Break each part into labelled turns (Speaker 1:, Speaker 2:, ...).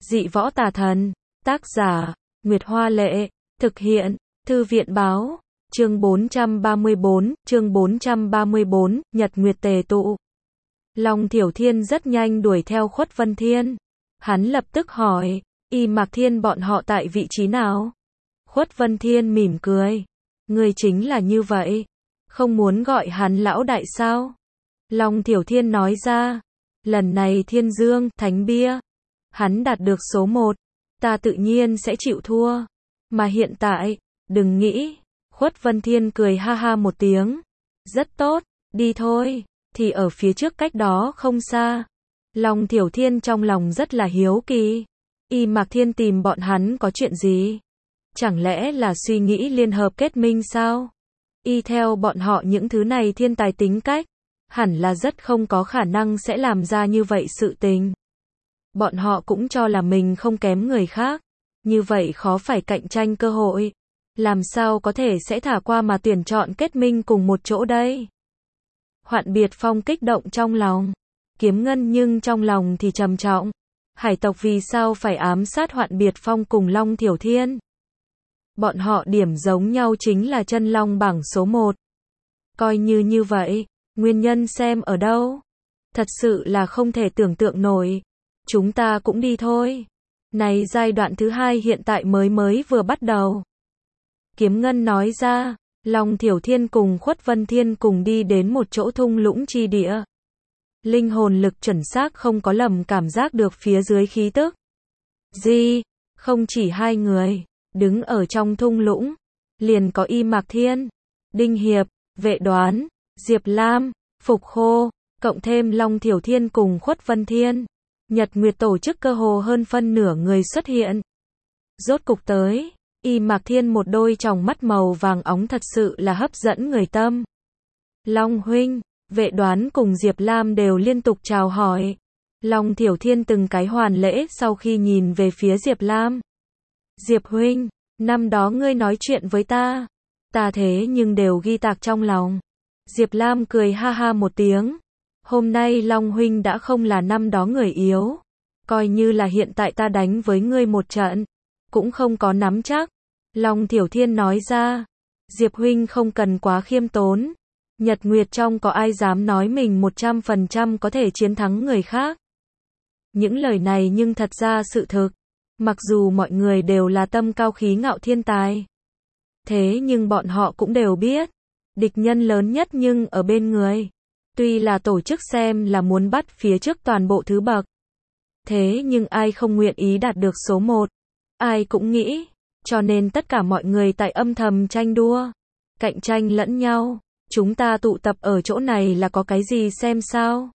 Speaker 1: Dị võ tà thần. Tác giả, Nguyệt Hoa Lệ. Thực hiện, Thư viện Báo. Chương 434, Nhật Nguyệt tề tụ. Long Thiểu Thiên rất nhanh đuổi theo Khuất Vân Thiên. Hắn lập tức hỏi, Y Mạc Thiên bọn họ tại vị trí nào? Khuất Vân Thiên mỉm cười. Người chính là như vậy. Không muốn gọi hắn lão đại sao? Long Thiểu Thiên nói ra. Lần này Thiên Dương, Thánh Bia. Hắn đạt được số 1. Ta tự nhiên sẽ chịu thua. Mà hiện tại, đừng nghĩ. Khuất Vân Thiên cười ha ha một tiếng. Rất tốt, đi thôi. Thì ở phía trước cách đó không xa. Long Thiểu Thiên trong lòng rất là hiếu kỳ. Y Mạc Thiên tìm bọn hắn có chuyện gì? Chẳng lẽ là suy nghĩ liên hợp kết minh sao? Y theo bọn họ những thứ này thiên tài tính cách, hẳn là rất không có khả năng sẽ làm ra như vậy sự tình. Bọn họ cũng cho là mình không kém người khác, như vậy khó phải cạnh tranh cơ hội. Làm sao có thể sẽ thả qua mà tuyển chọn kết minh cùng một chỗ đây? Hoạn Biệt Phong kích động trong lòng, Kiếm Ngân nhưng trong lòng thì trầm trọng. Hải tộc vì sao phải ám sát Hoạn Biệt Phong cùng Long Thiểu Thiên? Bọn họ điểm giống nhau chính là chân long bảng số 1. Coi như vậy, nguyên nhân xem ở đâu? Thật sự là không thể tưởng tượng nổi. Chúng ta cũng đi thôi. Này giai đoạn thứ 2 hiện tại mới vừa bắt đầu. Kiếm Ngân nói ra, Long Thiểu Thiên cùng Khuất Vân Thiên cùng đi đến một chỗ thung lũng chi địa. Linh hồn lực chuẩn xác không có lầm cảm giác được phía dưới khí tức. Gì? Không chỉ hai người, đứng ở trong thung lũng, liền có Y Mạc Thiên, Đinh Hiệp, Vệ Đoán, Diệp Lam, Phục Khô, cộng thêm Long Thiểu Thiên cùng Khuất Vân Thiên. Nhật Nguyệt tổ chức cơ hồ hơn phân nửa người xuất hiện. Rốt cục tới, Y Mạc Thiên một đôi tròng mắt màu vàng óng thật sự là hấp dẫn người tâm. Long huynh, Vệ Đoán cùng Diệp Lam đều liên tục chào hỏi. Long Thiểu Thiên từng cái hoàn lễ sau khi nhìn về phía Diệp Lam. Diệp huynh, năm đó ngươi nói chuyện với ta thế nhưng đều ghi tạc trong lòng. Diệp Lam cười ha ha một tiếng. Hôm nay Long huynh đã không là năm đó người yếu. Coi như là hiện tại ta đánh với ngươi một trận, cũng không có nắm chắc. Long Thiểu Thiên nói ra. Diệp huynh không cần quá khiêm tốn. Nhật Nguyệt trong có ai dám nói mình 100% có thể chiến thắng người khác. Những lời này nhưng thật ra sự thực. Mặc dù mọi người đều là tâm cao khí ngạo thiên tài, thế nhưng bọn họ cũng đều biết, địch nhân lớn nhất nhưng ở bên người. Tuy là tổ chức xem là muốn bắt phía trước toàn bộ thứ bậc, thế nhưng ai không nguyện ý đạt được số 1, ai cũng nghĩ, cho nên tất cả mọi người tại âm thầm tranh đua, cạnh tranh lẫn nhau. Chúng ta tụ tập ở chỗ này là có cái gì xem sao?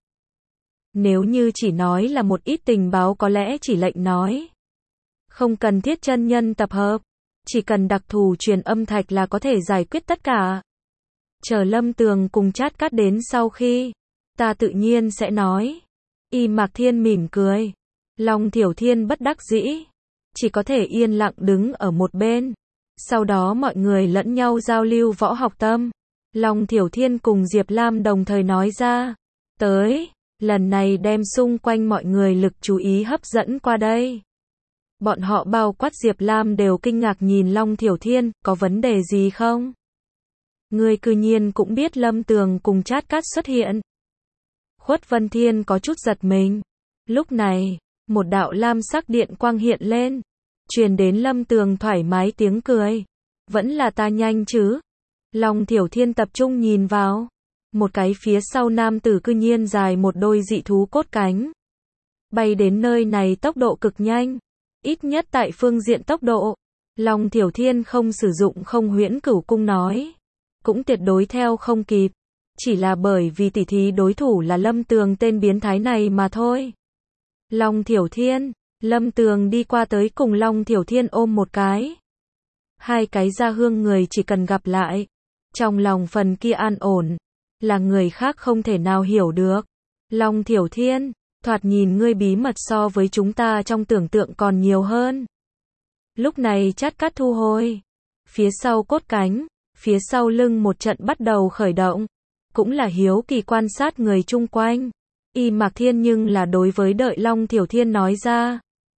Speaker 1: Nếu như chỉ nói là một ít tình báo có lẽ chỉ lệnh nói. Không cần thiết chân nhân tập hợp, chỉ cần đặc thù truyền âm thạch là có thể giải quyết tất cả. Chờ Lâm Tường cùng Chát Cát đến sau khi, ta tự nhiên sẽ nói. Y Mạc Thiên mỉm cười. Long Thiểu Thiên bất đắc dĩ, chỉ có thể yên lặng đứng ở một bên. Sau đó mọi người lẫn nhau giao lưu võ học tâm. Long Thiểu Thiên cùng Diệp Lam đồng thời nói ra. Tới, lần này đem xung quanh mọi người lực chú ý hấp dẫn qua đây. Bọn họ bao quát Diệp Lam đều kinh ngạc nhìn Long Thiểu Thiên, có vấn đề gì không? Ngươi cư nhiên cũng biết Lâm Tường cùng Chát Cát xuất hiện. Khuất Vân Thiên có chút giật mình. Lúc này, một đạo lam sắc điện quang hiện lên, truyền đến Lâm Tường thoải mái tiếng cười. Vẫn là ta nhanh chứ? Long Thiểu Thiên tập trung nhìn vào. Một cái phía sau nam tử cư nhiên dài một đôi dị thú cốt cánh. Bay đến nơi này tốc độ cực nhanh. Ít nhất tại phương diện tốc độ, Long Thiểu Thiên không sử dụng không huyễn cửu cung nói. Cũng tuyệt đối theo không kịp. Chỉ là bởi vì tỉ thí đối thủ là Lâm Tường tên biến thái này mà thôi. Long Thiểu Thiên, Lâm Tường đi qua tới cùng Long Thiểu Thiên ôm một cái. Hai cái gia hương người chỉ cần gặp lại. Trong lòng phần kia an ổn, là người khác không thể nào hiểu được. Long Thiểu Thiên, thoạt nhìn ngươi bí mật so với chúng ta trong tưởng tượng còn nhiều hơn. Lúc này Chát Cát thu hồi. Phía sau cốt cánh, phía sau lưng một trận bắt đầu khởi động. Cũng là hiếu kỳ quan sát người chung quanh. Y Mạc Thiên nhưng là đối với đợi Long Thiểu Thiên nói ra.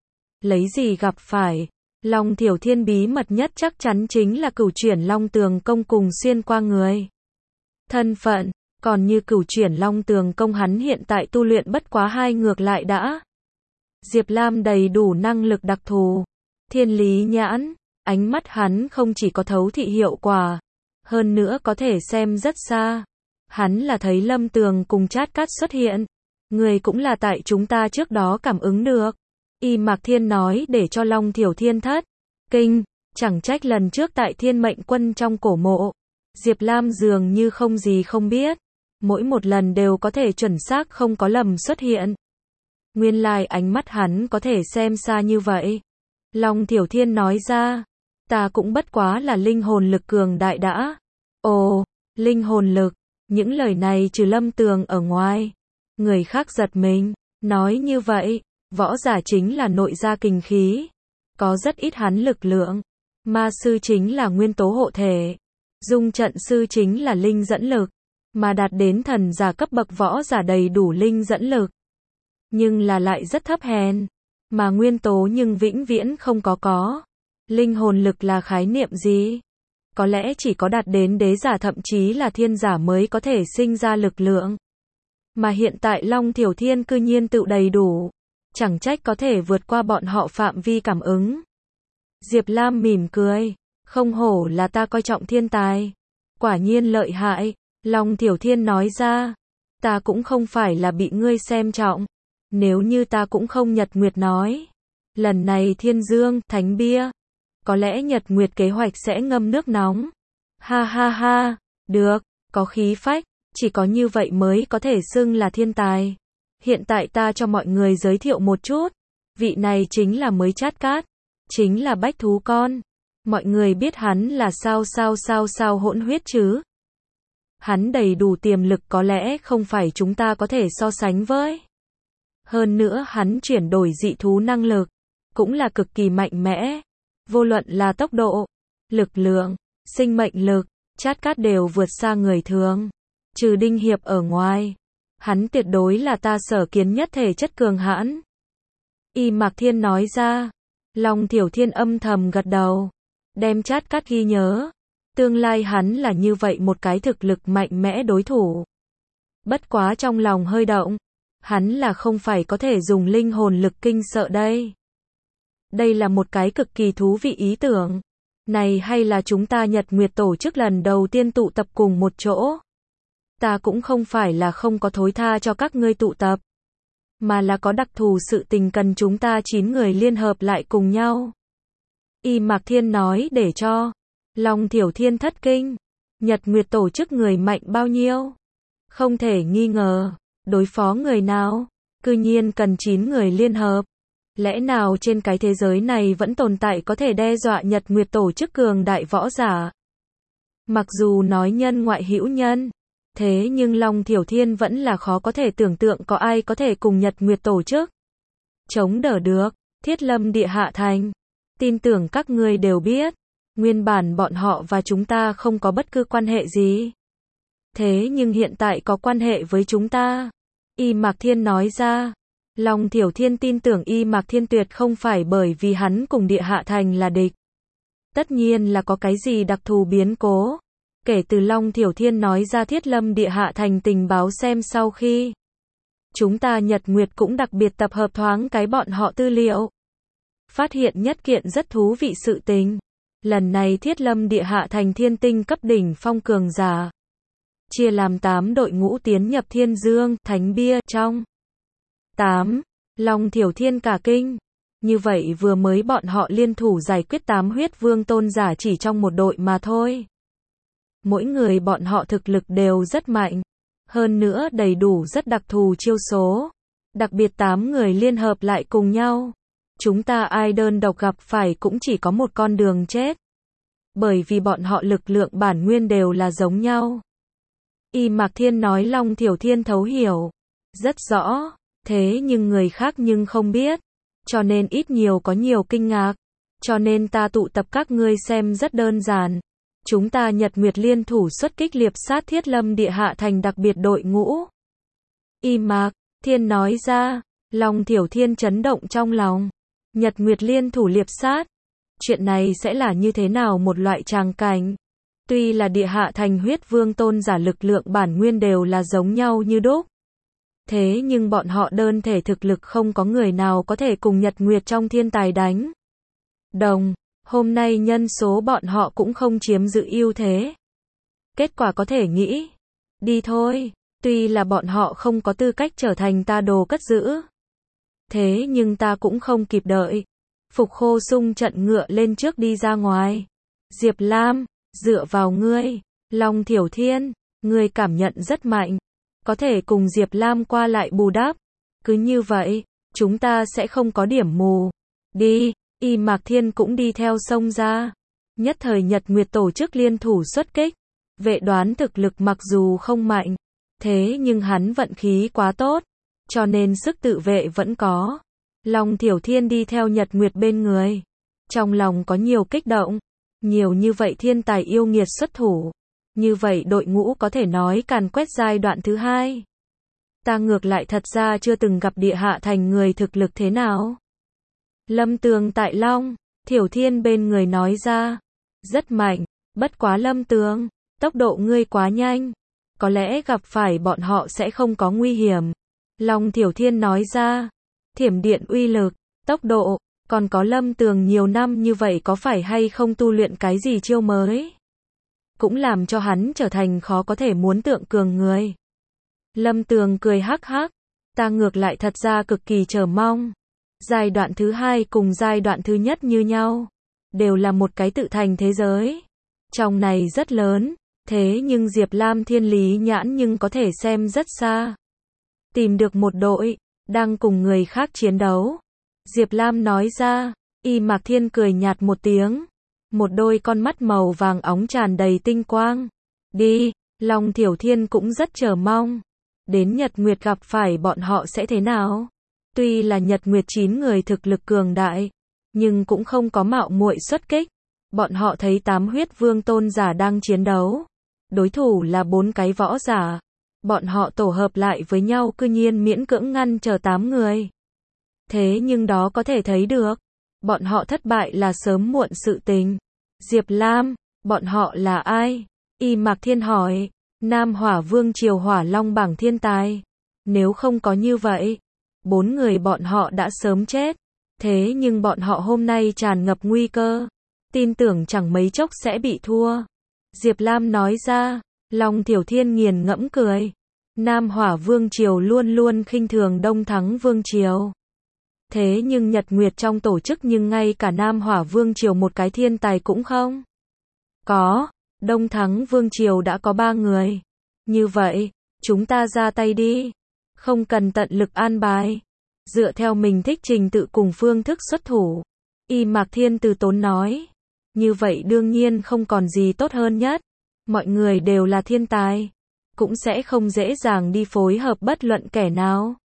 Speaker 1: Lấy gì gặp phải? Long Thiểu Thiên bí mật nhất chắc chắn chính là cửu chuyển Long Tường Công cùng xuyên qua người. Thân phận, còn như cửu chuyển Long Tường Công hắn hiện tại tu luyện bất quá 2 ngược lại đã. Diệp Lam đầy đủ năng lực đặc thù. Thiên lý nhãn, ánh mắt hắn không chỉ có thấu thị hiệu quả, hơn nữa có thể xem rất xa. Hắn là thấy Lâm Tường cùng Trát Cát xuất hiện. Người cũng là tại chúng ta trước đó cảm ứng được. Y Mạc Thiên nói để cho Long Thiểu Thiên thất kinh, chẳng trách lần trước tại Thiên Mệnh Quân trong cổ mộ, Diệp Lam dường như không gì không biết, mỗi một lần đều có thể chuẩn xác không có lầm xuất hiện. Nguyên lai ánh mắt hắn có thể xem xa như vậy. Long Thiểu Thiên nói ra, ta cũng bất quá là linh hồn lực cường đại đã. Ồ, linh hồn lực, những lời này trừ Lâm Tường ở ngoài, người khác giật mình, nói như vậy, võ giả chính là nội gia kình khí, có rất ít hắn lực lượng, ma sư chính là nguyên tố hộ thể, dung trận sư chính là linh dẫn lực, mà đạt đến thần giả cấp bậc võ giả đầy đủ linh dẫn lực, nhưng là lại rất thấp hèn, mà nguyên tố nhưng vĩnh viễn không có. Linh hồn lực là khái niệm gì? Có lẽ chỉ có đạt đến đế giả thậm chí là thiên giả mới có thể sinh ra lực lượng. Mà hiện tại Long Thiểu Thiên cư nhiên tự đầy đủ, chẳng trách có thể vượt qua bọn họ phạm vi cảm ứng. Diệp Lam mỉm cười, không hổ là ta coi trọng thiên tài, quả nhiên lợi hại. Long Thiểu Thiên nói ra, ta cũng không phải là bị ngươi xem trọng, nếu như ta cũng không Nhật Nguyệt nói, lần này Thiên Dương, Thánh Bia, có lẽ Nhật Nguyệt kế hoạch sẽ ngâm nước nóng. Ha ha ha, được, có khí phách, chỉ có như vậy mới có thể xưng là thiên tài. Hiện tại ta cho mọi người giới thiệu một chút, vị này chính là mới Trát Cát, chính là bách thú con. Mọi người biết hắn là sao hỗn huyết chứ? Hắn đầy đủ tiềm lực có lẽ không phải chúng ta có thể so sánh với. Hơn nữa hắn chuyển đổi dị thú năng lực, cũng là cực kỳ mạnh mẽ. Vô luận là tốc độ, lực lượng, sinh mệnh lực, Trát Cát đều vượt xa người thường. Trừ Đinh Hiệp ở ngoài, hắn tuyệt đối là ta sở kiến nhất thể chất cường hãn. Y Mạc Thiên nói ra, Long Thiểu Thiên âm thầm gật đầu, đem Trát Cát ghi nhớ. Tương lai hắn là như vậy một cái thực lực mạnh mẽ đối thủ. Bất quá trong lòng hơi động, hắn là không phải có thể dùng linh hồn lực kinh sợ đây. Đây là một cái cực kỳ thú vị ý tưởng. Này hay là chúng ta Nhật Nguyệt tổ chức lần đầu tiên tụ tập cùng một chỗ. Ta cũng không phải là không có thối tha cho các ngươi tụ tập, mà là có đặc thù sự tình cần chúng ta 9 người liên hợp lại cùng nhau. Y Mạc Thiên nói để cho Long Thiểu Thiên thất kinh. Nhật Nguyệt tổ chức người mạnh bao nhiêu? Không thể nghi ngờ, đối phó người nào, cư nhiên cần 9 người liên hợp. Lẽ nào trên cái thế giới này vẫn tồn tại có thể đe dọa Nhật Nguyệt tổ chức cường đại võ giả? Mặc dù nói nhân ngoại hữu nhân, thế nhưng Long Thiểu Thiên vẫn là khó có thể tưởng tượng có ai có thể cùng Nhật Nguyệt tổ chức chống đỡ được. Thiết Lâm Địa Hạ Thành, tin tưởng các ngươi đều biết, nguyên bản bọn họ và chúng ta không có bất cứ quan hệ gì. Thế nhưng hiện tại có quan hệ với chúng ta. Y Mạc Thiên nói ra. Long Thiểu Thiên tin tưởng Y Mạc Thiên tuyệt không phải bởi vì hắn cùng Địa Hạ Thành là địch. Tất nhiên là có cái gì đặc thù biến cố. Kể từ Long Thiểu Thiên nói ra Thiết Lâm Địa Hạ Thành tình báo xem sau khi chúng ta Nhật Nguyệt cũng đặc biệt tập hợp thoáng cái bọn họ tư liệu. Phát hiện nhất kiện rất thú vị sự tình. Lần này Thiết Lâm Địa Hạ Thành thiên tinh cấp đỉnh phong cường giả, chia làm 8 đội ngũ tiến nhập Thiên Dương, Thánh Bia trong 8. Long Thiểu Thiên cả kinh. Như vậy vừa mới bọn họ liên thủ giải quyết 8 huyết vương tôn giả chỉ trong một đội mà thôi. Mỗi người bọn họ thực lực đều rất mạnh. Hơn nữa đầy đủ rất đặc thù chiêu số. Đặc biệt 8 người liên hợp lại cùng nhau. Chúng ta ai đơn độc gặp phải cũng chỉ có một con đường chết. Bởi vì bọn họ lực lượng bản nguyên đều là giống nhau. Y Mạc Thiên nói Long Thiểu Thiên thấu hiểu rất rõ, thế nhưng người khác nhưng không biết, cho nên ít nhiều có nhiều kinh ngạc, cho nên ta tụ tập các ngươi xem rất đơn giản. Chúng ta Nhật Nguyệt liên thủ xuất kích liệp sát Thiết Lâm Địa Hạ Thành đặc biệt đội ngũ. Y Mạc Thiên nói ra, Long Thiểu Thiên chấn động trong lòng. Nhật Nguyệt liên thủ liệp sát. Chuyện này sẽ là như thế nào một loại tràng cảnh? Tuy là địa hạ thành huyết vương tôn giả lực lượng bản nguyên đều là giống nhau như đúc. Thế nhưng bọn họ đơn thể thực lực không có người nào có thể cùng Nhật Nguyệt trong thiên tài đánh đồng. Hôm nay nhân số bọn họ cũng không chiếm giữ ưu thế. Kết quả có thể nghĩ. Đi thôi. Tuy là bọn họ không có tư cách trở thành ta đồ cất giữ. Thế nhưng ta cũng không kịp đợi. Phục Khô Sung trận ngựa lên trước đi ra ngoài. Diệp Lam, dựa vào ngươi. Long Thiểu Thiên, ngươi cảm nhận rất mạnh. Có thể cùng Diệp Lam qua lại bù đắp. Cứ như vậy, chúng ta sẽ không có điểm mù. Đi, Y Mạc Thiên cũng đi theo sông ra. Nhất thời Nhật Nguyệt tổ chức liên thủ xuất kích. Vệ Đoán thực lực mặc dù không mạnh, thế nhưng hắn vận khí quá tốt, cho nên sức tự vệ vẫn có. Long Thiểu Thiên đi theo Nhật Nguyệt bên người. Trong lòng có nhiều kích động. Nhiều như vậy thiên tài yêu nghiệt xuất thủ. Như vậy đội ngũ có thể nói càn quét giai đoạn thứ 2. Ta ngược lại thật ra chưa từng gặp địa hạ thành người thực lực thế nào. Lâm Tường tại Long Thiểu Thiên bên người nói ra. Rất mạnh, bất quá Lâm Tường, tốc độ ngươi quá nhanh. Có lẽ gặp phải bọn họ sẽ không có nguy hiểm. Long Thiểu Thiên nói ra. Thiểm điện uy lực, tốc độ, còn có Lâm Tường nhiều năm như vậy có phải hay không tu luyện cái gì chiêu mới? Cũng làm cho hắn trở thành khó có thể muốn tượng cường người. Lâm Tường cười hắc hắc. Ta ngược lại thật ra cực kỳ chờ mong. Giai đoạn thứ 2 cùng giai đoạn thứ nhất như nhau. Đều là một cái tự thành thế giới. Trong này rất lớn. Thế nhưng Diệp Lam thiên lý nhãn nhưng có thể xem rất xa. Tìm được một đội. Đang cùng người khác chiến đấu. Diệp Lam nói ra. Y Mạc Thiên cười nhạt một tiếng. Một đôi con mắt màu vàng óng tràn đầy tinh quang. Đi, Long Thiểu Thiên cũng rất chờ mong. Đến Nhật Nguyệt gặp phải bọn họ sẽ thế nào? Tuy là Nhật Nguyệt 9 người thực lực cường đại, nhưng cũng không có mạo muội xuất kích. Bọn họ thấy 8 huyết vương tôn giả đang chiến đấu. Đối thủ là 4 cái võ giả. Bọn họ tổ hợp lại với nhau cư nhiên miễn cưỡng ngăn chờ 8 người. Thế nhưng đó có thể thấy được. Bọn họ thất bại là sớm muộn sự tình. Diệp Lam, bọn họ là ai? Y Mạc Thiên hỏi. Nam Hỏa Vương Triều Hỏa Long bảng thiên tài. Nếu không có như vậy, 4 người bọn họ đã sớm chết. Thế nhưng bọn họ hôm nay tràn ngập nguy cơ. Tin tưởng chẳng mấy chốc sẽ bị thua. Diệp Lam nói ra. Long Thiểu Thiên nghiền ngẫm cười. Nam Hỏa Vương Triều luôn luôn khinh thường Đông Thắng Vương Triều. Thế nhưng Nhật Nguyệt trong tổ chức nhưng ngay cả Nam Hỏa Vương Triều một cái thiên tài cũng không có. Đông Thắng Vương Triều đã có 3 người. Như vậy, chúng ta ra tay đi. Không cần tận lực an bài. Dựa theo mình thích trình tự cùng phương thức xuất thủ. Y Mạc Thiên từ tốn nói. Như vậy đương nhiên không còn gì tốt hơn nhất. Mọi người đều là thiên tài. Cũng sẽ không dễ dàng đi phối hợp bất luận kẻ nào.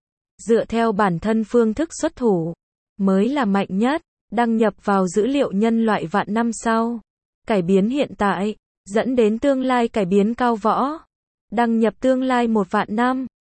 Speaker 1: Dựa theo bản thân phương thức xuất thủ. Mới là mạnh nhất. Đăng nhập vào dữ liệu nhân loại vạn năm sau. Cải biến hiện tại. Dẫn đến tương lai cải biến cao võ. Đăng nhập tương lai 1 vạn năm.